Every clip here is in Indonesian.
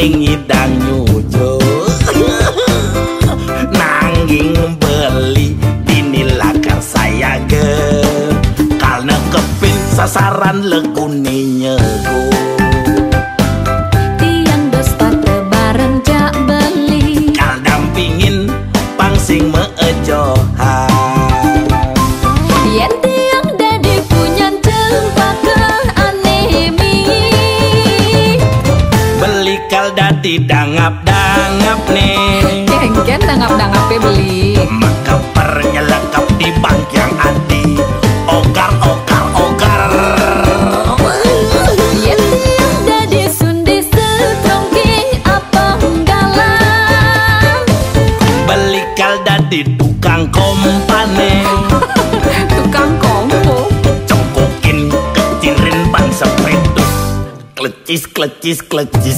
ning ngidang nyujo. Nanging beli dinilakar saya ge karena kepin sasaran legune nyego. Tiang dosta tebareng jak beli Kal dampingin pangsing meejohan. yen tiang dadi punyan tempat ke anemi. Beli kal dadi dangap-dangap nih. Kengken dangap-dangape beli. Maka pernyelekap di bank yang adi. Ogar. Yen tiang dadi sundi setrongking apa galang. Beli kal dadi tukang kompane. Tukang kompo Congkokin kecirin ban sepedus. Klecis.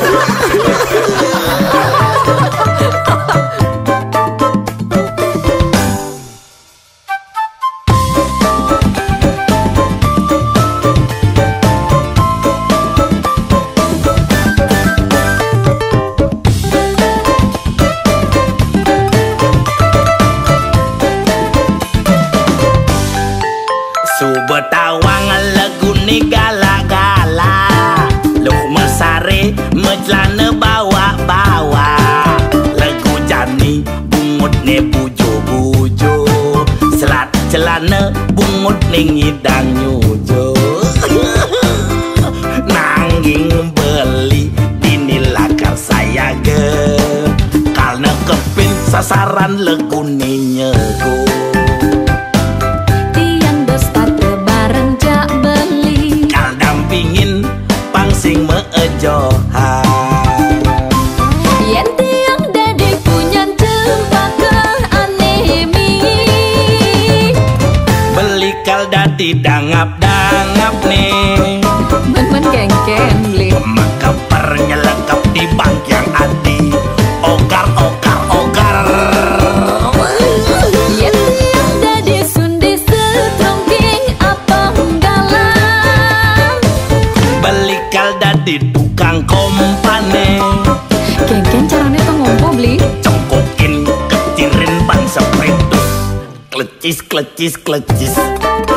Subetawang legune gala-gala. Luh mesare mejlane bawa-bawa. Legu jani bungutne bujo-bujo. Selat celana bungut ning ngidang nyujo. Nanging beli dinilakar saya ge karena kepin sasaran legune nyego. tiang dosta tebareng jak beli Kal dampingin pangsing meejohan. yen tiang dadi punyan tempat ke anemi. Beli kal dadi dangap-dangap nih. Men kengken beli. Maka pernyelekap di bank yang adi. Ogar. Yen tiang dadi sundi setrongking apa galang. Beli kal dadi tukang kompane. Kengken carane tuh ngompo beli. Congkokin kecirin ban sepedus. Klecis.